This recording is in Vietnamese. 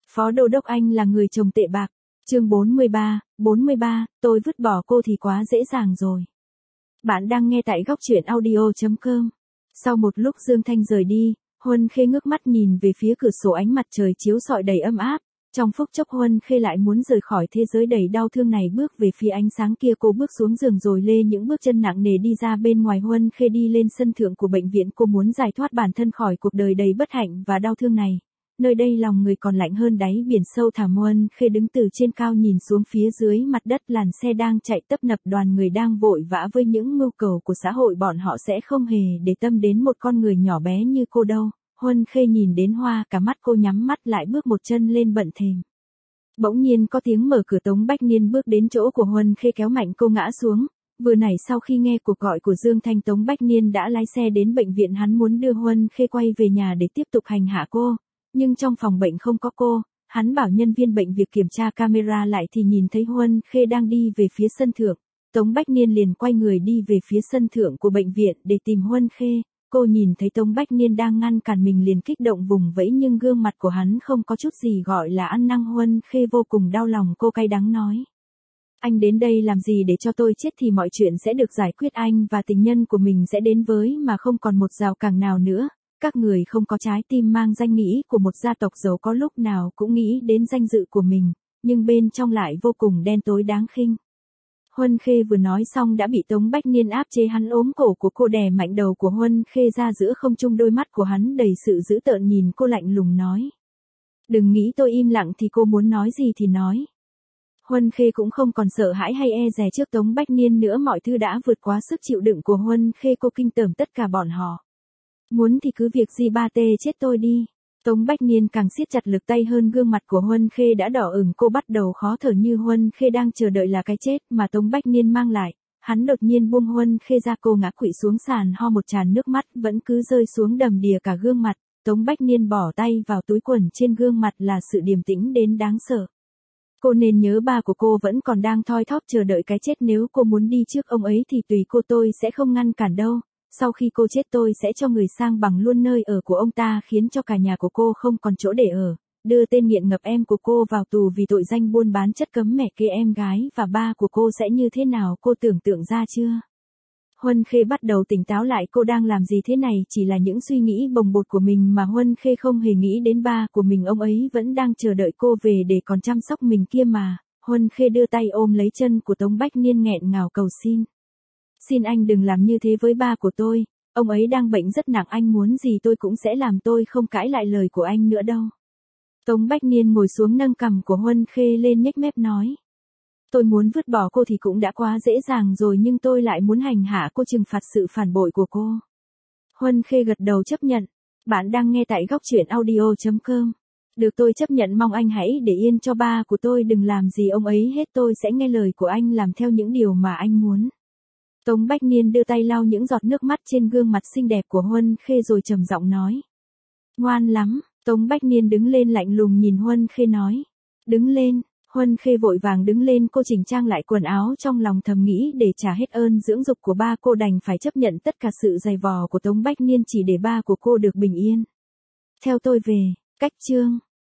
Phó Đô đốc Anh là người chồng tệ bạc. Chương 43, tôi vứt bỏ cô thì quá dễ dàng rồi. Bạn đang nghe tại góc truyện audio.com. Sau một lúc Dương Thanh rời đi, Huân Khê ngước mắt nhìn về phía cửa sổ, ánh mặt trời chiếu rọi đầy ấm áp. Trong phút chốc Huân Khê lại muốn rời khỏi thế giới đầy đau thương này, bước về phía ánh sáng kia. Cô bước xuống giường rồi lê những bước chân nặng nề đi ra bên ngoài. Huân Khê đi lên sân thượng của bệnh viện. Cô muốn giải thoát bản thân khỏi cuộc đời đầy bất hạnh và đau thương này. Nơi đây lòng người còn lạnh hơn đáy biển sâu thẳm. Huân Khê đứng từ trên cao nhìn xuống phía dưới mặt đất, làn xe đang chạy tấp nập, đoàn người đang vội vã với những mưu cầu của xã hội. Bọn họ sẽ không hề để tâm đến một con người nhỏ bé như cô đâu. Huân Khê nhìn đến hoa cả mắt, cô nhắm mắt lại bước một chân lên bậc thềm. Bỗng nhiên có tiếng mở cửa. Tống Bách Niên bước đến chỗ của Huân Khê kéo mạnh cô ngã xuống. Vừa nãy sau khi nghe cuộc gọi của Dương Thanh, Tống Bách Niên đã lái xe đến bệnh viện. Hắn muốn đưa Huân Khê quay về nhà để tiếp tục hành hạ cô. Nhưng trong phòng bệnh không có cô. Hắn bảo nhân viên bệnh việc kiểm tra camera lại thì nhìn thấy Huân Khê đang đi về phía sân thượng. Tống Bách Niên liền quay người đi về phía sân thượng của bệnh viện để tìm Huân Khê. Cô nhìn thấy Tống Bách Niên đang ngăn cản mình liền kích động vùng vẫy, nhưng gương mặt của hắn không có chút gì gọi là ăn năn. Huân Khê vô cùng đau lòng, cô cay đắng nói. Anh đến đây làm gì? Để cho tôi chết thì mọi chuyện sẽ được giải quyết, anh và tình nhân của mình sẽ đến với mà không còn một rào cản nào nữa. Các người không có trái tim mang danh nghĩa của một gia tộc giàu có, lúc nào cũng nghĩ đến danh dự của mình, nhưng bên trong lại vô cùng đen tối đáng khinh. Huân Khê vừa nói xong đã bị Tống Bách Niên áp chế. Hắn ôm cổ của cô, đè mạnh đầu của Huân Khê ra giữa không trung. Đôi mắt của hắn đầy sự dữ tợn nhìn cô lạnh lùng nói. Đừng nghĩ tôi im lặng thì cô muốn nói gì thì nói. Huân Khê cũng không còn sợ hãi hay e dè trước Tống Bách Niên nữa. Mọi thứ đã vượt quá sức chịu đựng của Huân Khê. Cô kinh tởm tất cả bọn họ. Muốn thì cứ việc gì, ba tê chết tôi đi. Tống Bách Niên càng siết chặt lực tay hơn. Gương mặt của Huân Khê đã đỏ ửng, cô bắt đầu khó thở như Huân Khê đang chờ đợi là cái chết mà Tống Bách Niên mang lại. Hắn đột nhiên buông Huân Khê ra, cô ngã quỵ xuống sàn, ho một tràng nước mắt vẫn cứ rơi xuống đầm đìa cả gương mặt. Tống Bách Niên bỏ tay vào túi quần, trên gương mặt là sự điềm tĩnh đến đáng sợ. Cô nên nhớ ba của cô vẫn còn đang thoi thóp chờ đợi cái chết. Nếu cô muốn đi trước ông ấy thì tùy cô, tôi sẽ không ngăn cản đâu. Sau khi cô chết tôi sẽ cho người sang bằng luôn nơi ở của ông ta, khiến cho cả nhà của cô không còn chỗ để ở. Đưa tên nghiện ngập em của cô vào tù vì tội danh buôn bán chất cấm, mẹ kế em gái và ba của cô sẽ như thế nào, cô tưởng tượng ra chưa? Huân Khê bắt đầu tỉnh táo lại. Cô đang làm gì thế này? Chỉ là những suy nghĩ bồng bột của mình mà Huân Khê không hề nghĩ đến ba của mình. Ông ấy vẫn đang chờ đợi cô về để còn chăm sóc mình kia mà. Huân Khê đưa tay ôm lấy chân của Tống Bách Niên, nghẹn ngào cầu xin. Xin anh đừng làm như thế với ba của tôi. Ông ấy đang bệnh rất nặng, anh muốn gì tôi cũng sẽ làm, tôi không cãi lại lời của anh nữa đâu. Tống Bách Niên ngồi xuống nâng cằm của Huân Khê lên, nhếch mép nói. Tôi muốn vứt bỏ cô thì cũng đã quá dễ dàng rồi, nhưng tôi lại muốn hành hạ cô, trừng phạt sự phản bội của cô. Huân Khê gật đầu chấp nhận. Bạn đang nghe tại góc truyện audio.com. Được, tôi chấp nhận, mong anh hãy để yên cho ba của tôi, đừng làm gì ông ấy hết, tôi sẽ nghe lời của anh, làm theo những điều mà anh muốn. Tống Bách Niên đưa tay lau những giọt nước mắt trên gương mặt xinh đẹp của Huân Khê rồi trầm giọng nói. Ngoan lắm. Tống Bách Niên đứng lên lạnh lùng nhìn Huân Khê nói. Đứng lên. Huân Khê vội vàng đứng lên, cô chỉnh trang lại quần áo, trong lòng thầm nghĩ để trả hết ơn dưỡng dục của ba cô đành phải chấp nhận tất cả sự dày vò của Tống Bách Niên chỉ để ba của cô được bình yên. Theo tôi về. Cách chương